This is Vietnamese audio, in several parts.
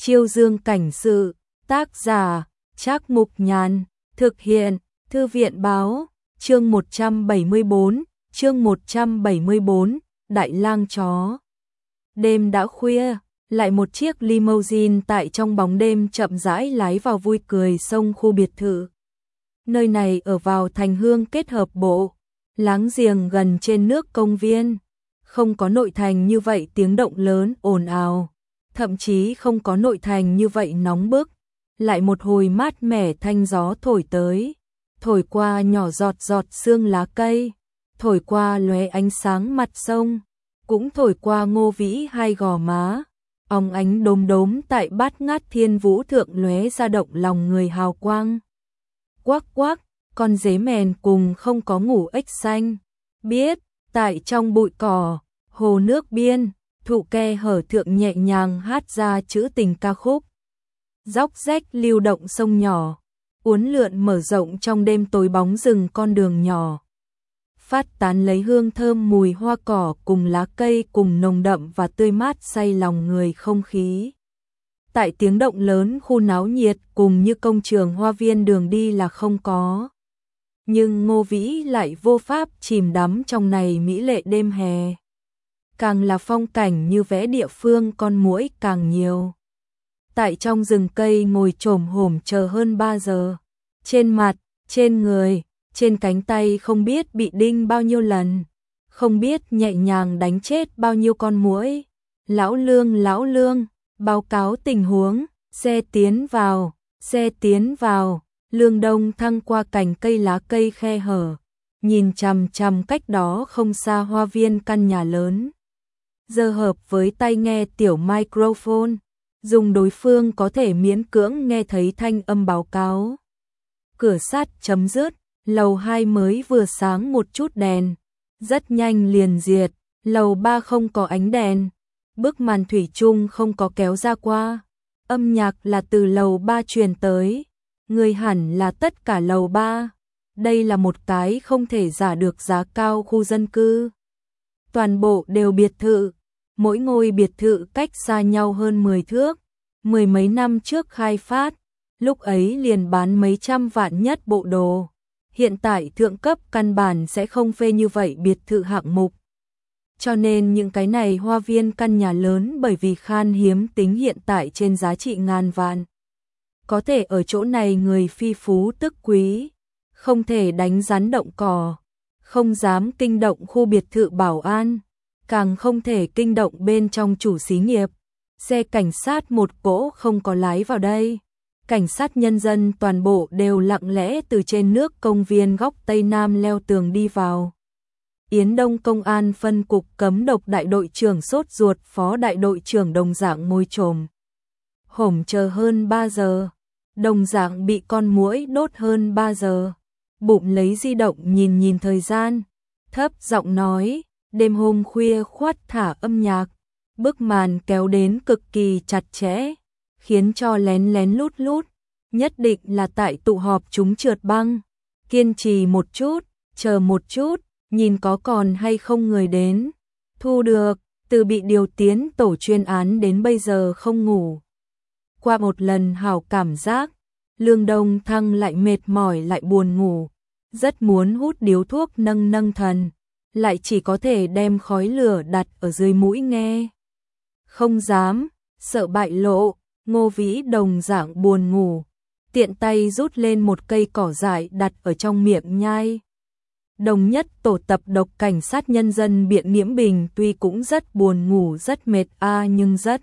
Chiêu Dương cảnh sự, tác giả, Trác Mục Nhàn, thực hiện, Thư viện báo, chương 174, Đại lang chó. Đêm đã khuya, lại một chiếc limousine tại trong bóng đêm chậm rãi lái vào vui cười sông khu biệt thự. Nơi này ở vào thành Hương kết hợp bộ, láng giềng gần trên nước công viên, không có nội thành như vậy tiếng động lớn ồn ào, thậm chí không có nội thành như vậy nóng bức, lại một hồi mát mẻ thanh gió thổi tới, thổi qua nhỏ giọt giọt sương lá cây, thổi qua lóe ánh sáng mặt sông, cũng thổi qua Ngô Vĩ hai gò má, óng ánh đốm đốm tại bát ngát thiên vũ thượng lóe ra động lòng người hào quang. Quắc quắc, con dế mèn cùng không có ngủ ếch xanh, biết, tại trong bụi cỏ, hồ nước biên, thụ ke hở thượng nhẹ nhàng hát ra trữ tình ca khúc. Róc rách lưu động sông nhỏ, uốn lượn mở rộng trong đêm tối bóng rừng con đường nhỏ. Phát tán lấy hương thơm mùi hoa cỏ cùng lá cây cùng nồng đậm và tươi mát say lòng người không khí. Tại tiếng động lớn khu náo nhiệt cùng như công trường hoa viên đường đi là không có. Nhưng Ngô Vĩ lại vô pháp chìm đắm trong này mỹ lệ đêm hè. Càng là phong cảnh như vẽ địa phương con muỗi càng nhiều. Tại trong rừng cây ngồi chồm hổm chờ hơn 3 giờ. Trên mặt, trên người, trên cánh tay không biết bị đinh bao nhiêu lần. Không biết nhẹ nhàng đánh chết bao nhiêu con muỗi. Lão Lương, báo cáo tình huống, xe tiến vào. Lương Đông thăng qua cành cây lá cây khe hở, nhìn chằm chằm cách đó không xa hoa viên căn nhà lớn. Giờ hợp với tai nghe tiểu microphone, dùng đối phương có thể miễn cưỡng nghe thấy thanh âm báo cáo. Cửa sắt chấm dứt, lầu 2 mới vừa sáng một chút đèn, rất nhanh liền diệt, lầu 3 không có ánh đèn, bức màn thủy chung không có kéo ra qua, âm nhạc là từ lầu 3 truyền tới. Người hẳn là tất cả lầu 3. Đây là một cái không thể giả được giá cao khu dân cư. Toàn bộ đều biệt thự, mỗi ngôi biệt thự cách xa nhau hơn 10 thước. Mười mấy năm trước khai phát, lúc ấy liền bán mấy trăm vạn nhất bộ đồ. Hiện tại thượng cấp căn bản sẽ không phê như vậy biệt thự hạng mục. Cho nên những cái này hoa viên căn nhà lớn bởi vì khan hiếm tính hiện tại trên giá trị ngàn vạn. Có thể ở chỗ này người phi phú tức quý, không thể đánh rắn động cỏ, không dám kinh động khu biệt thự bảo an, càng không thể kinh động bên trong chủ xí nghiệp. Xe cảnh sát một cỗ không có lái vào đây. Cảnh sát nhân dân toàn bộ đều lặng lẽ từ trên nước công viên góc Tây Nam leo tường đi vào. Yến Đông Công an phân cục cấm độc đại đội trưởng sốt ruột, phó đại đội trưởng đồng dạng ngồi chồm hổm chờ hơn 3 giờ. Đồng dạng bị con muỗi đốt hơn 3 giờ. Bụng lấy di động nhìn thời gian, thấp giọng nói, đêm hôm khuya khoắt thả âm nhạc, bức màn kéo đến cực kỳ chặt chẽ, khiến cho lén lén lút lút, nhất định là tại tụ họp chúng trượt băng. Kiên trì một chút, chờ một chút, nhìn có còn hay không người đến. Thu được, từ bị điều tiến tổ chuyên án đến bây giờ không ngủ. Qua một lần hảo cảm giác, Lương Đông Thăng lại mệt mỏi lại buồn ngủ, rất muốn hút điếu thuốc nâng thần, lại chỉ có thể đem khói lửa đặt ở dưới mũi nghe. Không dám, sợ bại lộ, Ngô Vĩ đồng dạng buồn ngủ, tiện tay rút lên một cây cỏ dại đặt ở trong miệng nhai. Đồng nhất tổ tập độc cảnh sát nhân dân Biện Nghiễm Bình tuy cũng rất buồn ngủ rất mệt nhưng rất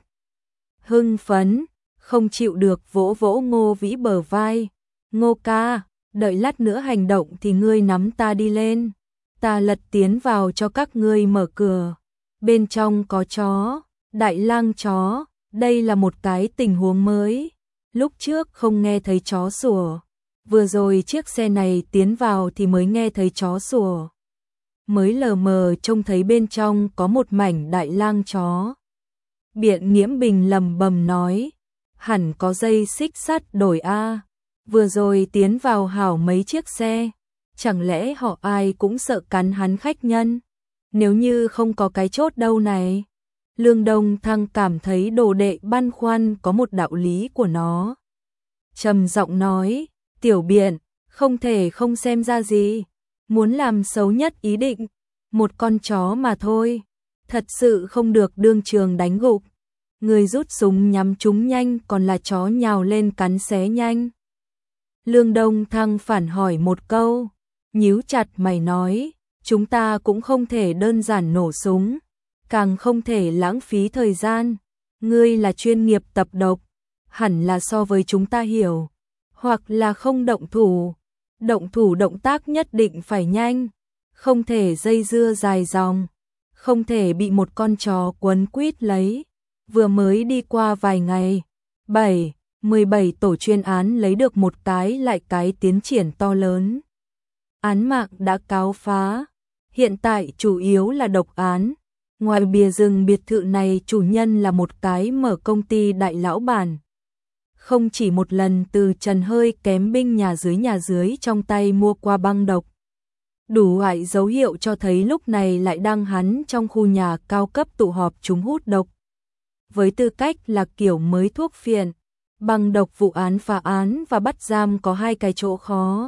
hưng phấn. Không chịu được vỗ vỗ Ngô Vĩ bờ vai. Ngô ca, đợi lát nữa hành động thì ngươi nắm ta đi lên. Ta lật tiến vào cho các ngươi mở cửa. Bên trong có chó, đại lang chó. Đây là một cái tình huống mới. Lúc trước không nghe thấy chó sủa. Vừa rồi chiếc xe này tiến vào thì mới nghe thấy chó sủa. Mới lờ mờ trông thấy bên trong có một mảnh đại lang chó. Biện Nghiễm Bình lầm bầm nói. Hẳn có dây xích sắt đổi vừa rồi tiến vào hảo mấy chiếc xe, chẳng lẽ họ ai cũng sợ cắn hắn khách nhân, nếu như không có cái chốt đâu này. Lương Đông Thăng cảm thấy đồ đệ băn khoăn có một đạo lý của nó. Trầm giọng nói, tiểu biện, không thể không xem ra gì. Muốn làm xấu nhất ý định, một con chó mà thôi. Thật sự không được đương trường đánh gục. Người rút súng nhắm chúng nhanh còn là chó nhào lên cắn xé nhanh. Lương Đông Thăng phản hỏi một câu, nhíu chặt mày nói, chúng ta cũng không thể đơn giản nổ súng, càng không thể lãng phí thời gian. Ngươi là chuyên nghiệp tập độc, hẳn là so với chúng ta hiểu, hoặc là không động thủ. Động thủ động tác nhất định phải nhanh, không thể dây dưa dài dòng, không thể bị một con chó quấn quýt lấy. Vừa mới đi qua vài ngày, 17 tổ chuyên án lấy được một cái lại cái tiến triển to lớn. Án mạng đã cáo phá, hiện tại chủ yếu là độc án. Ngoài bìa rừng biệt thự này chủ nhân là một cái mở công ty đại lão bản. Không chỉ một lần từ Trần Hơi kém binh nhà dưới trong tay mua qua băng độc. Đủ loại dấu hiệu cho thấy lúc này lại đang hắn trong khu nhà cao cấp tụ họp chúng hút độc. Với tư cách là kiểu mới thuốc phiện, băng độc vụ án phá án và bắt giam có hai cái chỗ khó.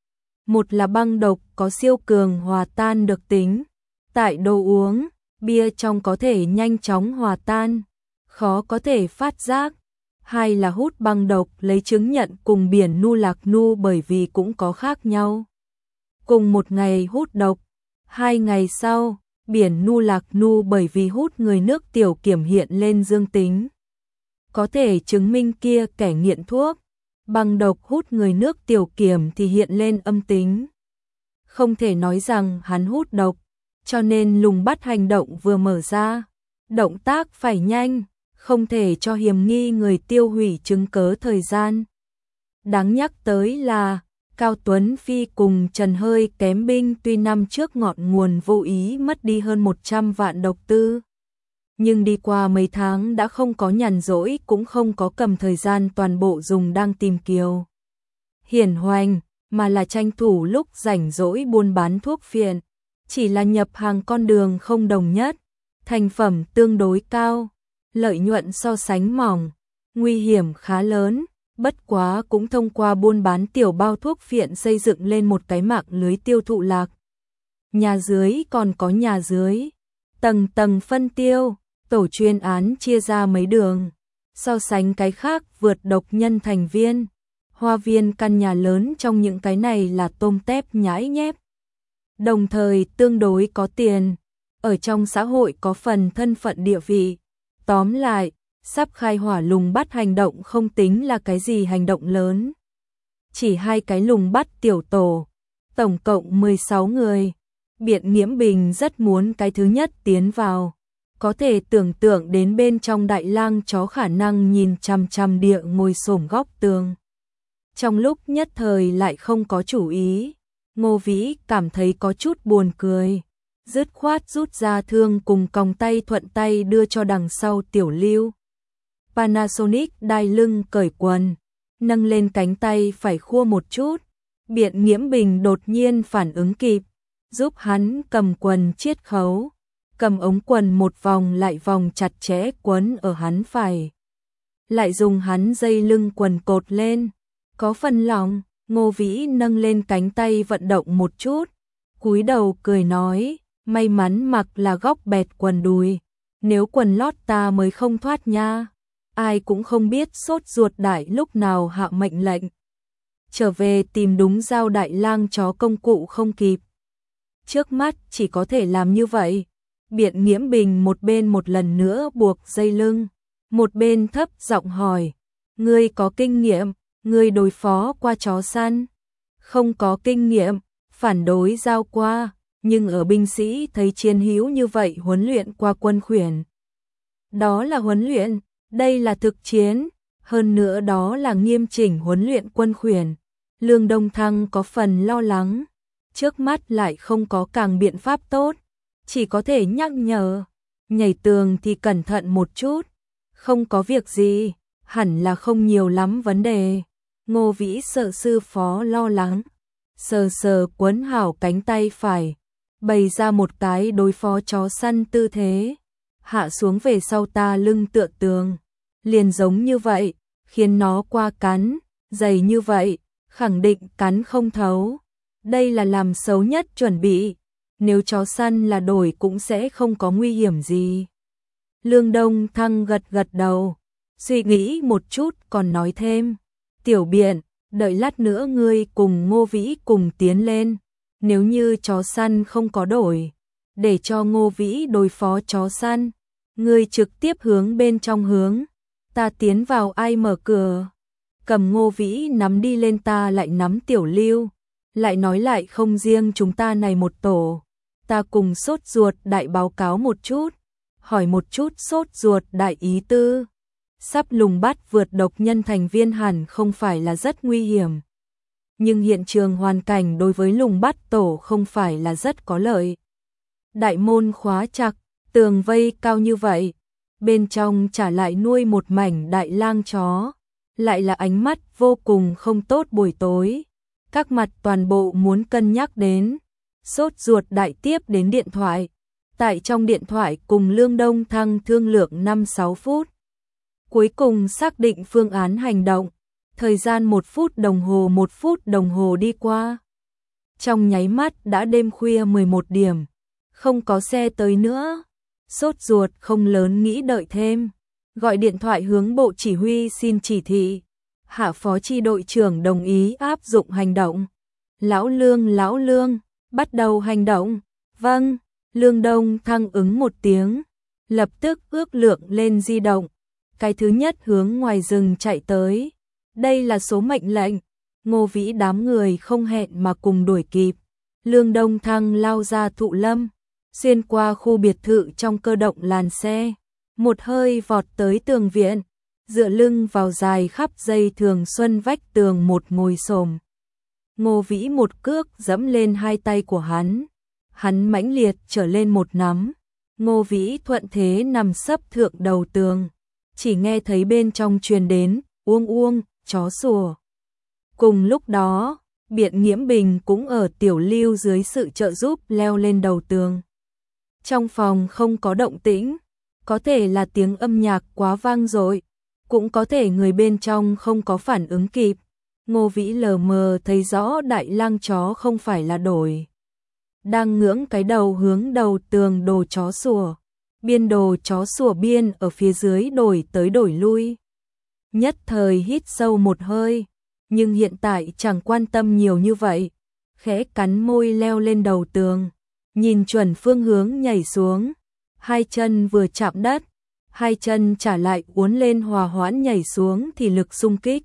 Một là băng độc có siêu cường hòa tan được tính, tại đồ uống, bia trong có thể nhanh chóng hòa tan, khó có thể phát giác. Hai là hút băng độc lấy chứng nhận cùng biển nu lạc nu bởi vì cũng có khác nhau. Cùng một ngày hút độc, 2 ngày sau, biển nu lạc nu bởi vì hút người nước tiểu kiểm hiện lên dương tính. Có thể chứng minh kia kẻ nghiện thuốc, băng độc hút người nước tiểu kiểm thì hiện lên âm tính. Không thể nói rằng hắn hút độc, cho nên lùng bắt hành động vừa mở ra. Động tác phải nhanh, không thể cho hiểm nghi người tiêu hủy chứng cớ thời gian. Đáng nhắc tới là, Cao Tuấn Phi cùng Trần Hơi kém binh tuy năm trước ngọn nguồn vô ý mất đi hơn 100 vạn độc tư. Nhưng đi qua mấy tháng đã không có nhàn rỗi cũng không có cầm thời gian toàn bộ dùng đang tìm Kiều Hiển Hoành, mà là tranh thủ lúc rảnh rỗi buôn bán thuốc phiện. Chỉ là nhập hàng con đường không đồng nhất, thành phẩm tương đối cao, lợi nhuận so sánh mỏng, nguy hiểm khá lớn, bất quá cũng thông qua buôn bán tiểu bao thuốc phiện xây dựng lên một cái mạng lưới tiêu thụ lạc. Nhà dưới còn có nhà dưới, tầng tầng phân tiêu, tổ chuyên án chia ra mấy đường, so sánh cái khác vượt độc nhân thành viên. Hoa viên căn nhà lớn trong những cái này là tôm tép nhãi nhép. Đồng thời tương đối có tiền, ở trong xã hội có phần thân phận địa vị. Tóm lại, sắp khai hỏa lùng bắt hành động không tính là cái gì hành động lớn. Chỉ 2 cái lùng bắt tiểu tổ, tổng cộng 16 người. Biện Nghiễm Bình rất muốn cái thứ nhất tiến vào. Có thể tưởng tượng đến bên trong đại lang chó khả năng nhìn chằm chằm địa ngồi xổm góc tường. Trong lúc nhất thời lại không có chủ ý, Ngô Vĩ cảm thấy có chút buồn cười. Dứt khoát rút ra thương cùng còng tay thuận tay đưa cho đằng sau Tiểu Lưu. Panasonic đai lưng cởi quần, nâng lên cánh tay phải khua một chút. Biện Nghiễm Bình đột nhiên phản ứng kịp, giúp hắn cầm quần chiết khấu, cầm ống quần một vòng lại vòng chặt chẽ quấn ở hắn phải. Lại dùng hắn dây lưng quần cột lên, có phần lỏng. Ngô Vĩ nâng lên cánh tay vận động một chút, cúi đầu cười nói, may mắn mặc là góc bẹt quần đùi, nếu quần lót ta mới không thoát nha. Ai cũng không biết sốt ruột đại lúc nào hạ mệnh lệnh. Trở về tìm đúng dao đại lang chó công cụ không kịp. Trước mắt chỉ có thể làm như vậy. Biện Nghiễm Bình một bên một lần nữa buộc dây lưng, một bên thấp giọng hỏi, ngươi có kinh nghiệm? Người đối phó qua chó săn, không có kinh nghiệm, phản đối giao qua, nhưng ở binh sĩ thấy chiến hữu như vậy huấn luyện qua quân khuyển. Đó là huấn luyện, đây là thực chiến, hơn nữa đó là nghiêm chỉnh huấn luyện quân khuyển. Lương Đông Thăng có phần lo lắng, trước mắt lại không có càng biện pháp tốt, chỉ có thể nhắc nhở, nhảy tường thì cẩn thận một chút, không có việc gì, hẳn là không nhiều lắm vấn đề. Ngô Vĩ sợ sư phó lo lắng, sờ sờ quấn hảo cánh tay phải, bày ra một cái đối phó chó săn tư thế. hạ xuống về sau ta lưng tựa tường. Liền giống như vậy, khiến nó qua cắn, dày như vậy, khẳng định cắn không thấu. Đây là làm xấu nhất chuẩn bị, nếu chó săn là đổi cũng sẽ không có nguy hiểm gì. Lương Đông Thăng gật gật đầu, suy nghĩ một chút còn nói thêm, Tiểu Biện, đợi lát nữa ngươi cùng Ngô Vĩ cùng tiến lên, nếu như chó săn không có đổi, để cho Ngô Vĩ đối phó chó săn, ngươi trực tiếp hướng bên trong hướng, ta tiến vào ai mở cửa. Cầm Ngô Vĩ nắm đi lên ta lại nắm Tiểu Lưu, lại nói lại không riêng chúng ta này một tổ, ta cùng sốt ruột đại báo cáo một chút, hỏi một chút sốt ruột đại ý tư. Sắp lùng bắt vượt độc nhân thành viên hẳn không phải là rất nguy hiểm. Nhưng hiện trường hoàn cảnh đối với lùng bắt tổ không phải là rất có lợi. Đại môn khóa chặt, tường vây cao như vậy, bên trong trả lại nuôi một mảnh đại lang chó, lại là ánh mắt vô cùng không tốt buổi tối. Các mặt toàn bộ muốn cân nhắc đến. Sốt ruột đại tiếp đến điện thoại. Tại trong điện thoại cùng Lương Đông Thăng thương lượng 5-6 phút. Cuối cùng xác định phương án hành động. Thời gian 1 phút đồng hồ đi qua. Trong nháy mắt đã đêm khuya 11 điểm. Không có xe tới nữa. Sốt ruột không lớn nghĩ đợi thêm. Gọi điện thoại hướng bộ chỉ huy xin chỉ thị. Hạ phó chi đội trưởng đồng ý áp dụng hành động. Lão Lương, bắt đầu hành động. Vâng, Lương Đông Thăng ứng một tiếng. Lập tức ước lượng lên di động. Cái thứ nhất hướng ngoài rừng chạy tới. Đây là số mệnh lệnh. Ngô Vĩ đám người không hẹn mà cùng đuổi kịp. Lương Đông Thăng lao ra Thụ Lâm. Xuyên qua khu biệt thự trong cơ động làn xe. Một hơi vọt tới tường viện. Dựa lưng vào dài khắp dây thường xuân vách tường một ngồi xổm. Ngô Vĩ một cước giẫm lên hai tay của hắn. Hắn mãnh liệt trở lên một nắm. Ngô Vĩ thuận thế nằm sấp thượng đầu tường. Chỉ nghe thấy bên trong truyền đến, uông, chó sủa. Cùng lúc đó, Biện Nghiễm Bình cũng ở Tiểu Lưu dưới sự trợ giúp leo lên đầu tường. Trong phòng không có động tĩnh, có thể là tiếng âm nhạc quá vang dội, cũng có thể người bên trong không có phản ứng kịp. Ngô Vĩ lờ mờ thấy rõ đại lang chó không phải là đổi. Đang ngưỡng cái đầu hướng đầu tường đồ chó sủa. Biên đồ chó sủa biên ở phía dưới đổi tới đổi lui. Nhất thời hít sâu một hơi, nhưng hiện tại chẳng quan tâm nhiều như vậy. Khẽ cắn môi leo lên đầu tường, nhìn chuẩn phương hướng nhảy xuống. Hai chân vừa chạm đất, hai chân trả lại uốn lên hòa hoãn nhảy xuống thì lực xung kích.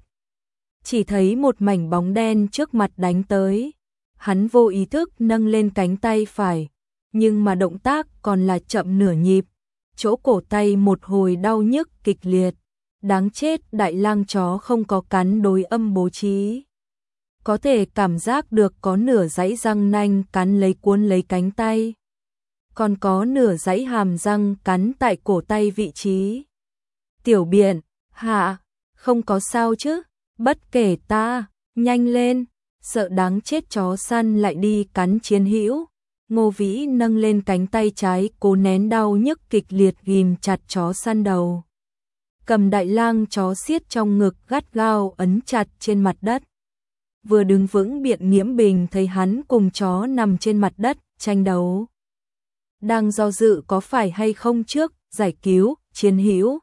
Chỉ thấy một mảnh bóng đen trước mặt đánh tới. Hắn vô ý thức nâng lên cánh tay phải, nhưng mà động tác còn là chậm nửa nhịp. Chỗ cổ tay một hồi đau nhức kịch liệt. Đáng chết, đại lang chó không có cắn đối âm bố trí. Có thể cảm giác được có nửa dãy răng nanh cắn lấy cuốn lấy cánh tay. Còn có nửa dãy hàm răng cắn tại cổ tay vị trí. Tiểu Biện, hạ, không có sao chứ, bất kể ta, nhanh lên, sợ đáng chết chó săn lại đi cắn chiến hữu. Ngô Vĩ nâng lên cánh tay trái cố nén đau nhức kịch liệt ghim chặt chó săn đầu. Cầm đại lang chó siết trong ngực gắt gao ấn chặt trên mặt đất. Vừa đứng vững Biện Nghiễm Bình thấy hắn cùng chó nằm trên mặt đất, tranh đấu. Đang do dự có phải hay không trước, giải cứu, chiến hữu.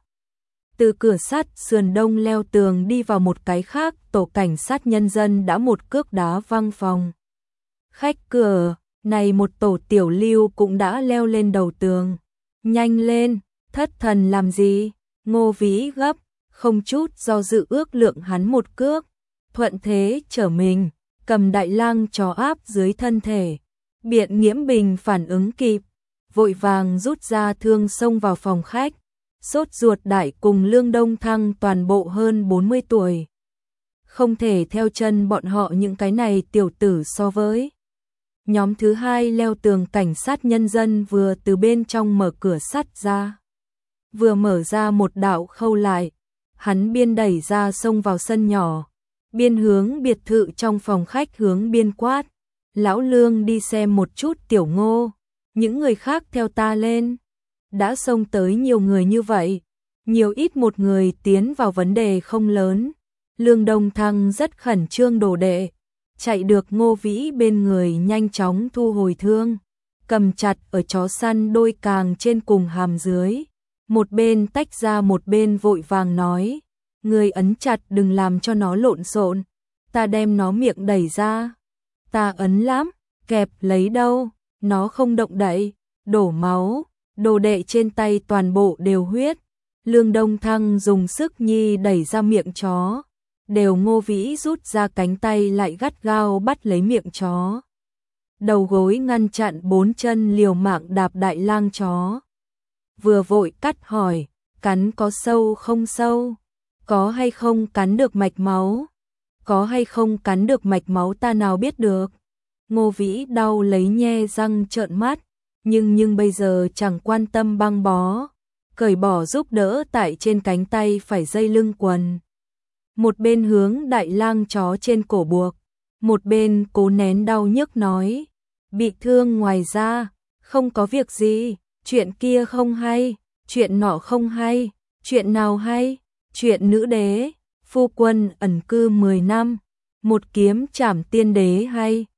Từ cửa sắt sườn đông leo tường đi vào một cái khác, tổ cảnh sát nhân dân đã một cước đá văng phòng. Khách cửa, này một tổ Tiểu Lưu cũng đã leo lên đầu tường. Nhanh lên, thất thần làm gì? Ngô Vĩ gấp, không chút do dự ước lượng hắn một cước. Thuận thế trở mình, cầm đại lang chó áp dưới thân thể. Biện Nghiễm Bình phản ứng kịp, vội vàng rút ra thương xông vào phòng khách. Sốt ruột đại cùng Lương Đông Thăng toàn bộ hơn 40 tuổi. Không thể theo chân bọn họ những cái này tiểu tử so với. Nhóm thứ hai leo tường cảnh sát nhân dân vừa từ bên trong mở cửa sắt ra. Vừa mở ra một đạo khâu lại, hắn biên đẩy ra xông vào sân nhỏ. Biên hướng biệt thự trong phòng khách hướng biên quát. Lão Lương đi xem một chút Tiểu Ngô, những người khác theo ta lên. đã xông tới nhiều người như vậy, nhiều ít một người tiến vào vấn đề không lớn. Lương Đông Thăng rất khẩn trương đồ đệ, chạy được Ngô Vĩ bên người nhanh chóng thu hồi thương, cầm chặt ở chó săn đôi càng trên cùng hàm dưới, một bên tách ra một bên vội vàng nói, người ấn chặt đừng làm cho nó lộn xộn, ta đem nó miệng đẩy ra, ta ấn lắm, kẹp lấy đâu, nó không động đậy, đổ máu, đồ đệ trên tay toàn bộ đều huyết. Lương Đông Thăng dùng sức nhi đẩy ra miệng chó, đều Ngô Vĩ rút ra cánh tay lại gắt gao bắt lấy miệng chó. Đầu gối ngăn chặn bốn chân liều mạng đạp đại lang chó. Vừa vội cắt hỏi, cắn có sâu không sâu? Có hay không cắn được mạch máu? Có hay không cắn được mạch máu ta nào biết được? Ngô Vĩ đau lấy nhe răng trợn mắt, nhưng bây giờ chẳng quan tâm băng bó, cởi bỏ giúp đỡ tại trên cánh tay phải dây lưng quần. Một bên hướng đại lang chó trên cổ buộc, một bên cố nén đau nhức nói, bị thương ngoài ra, không có việc gì, chuyện kia không hay, chuyện nọ không hay, chuyện nào hay, chuyện nữ đế, phu quân ẩn cư 10 năm, một kiếm trảm tiên đế hay.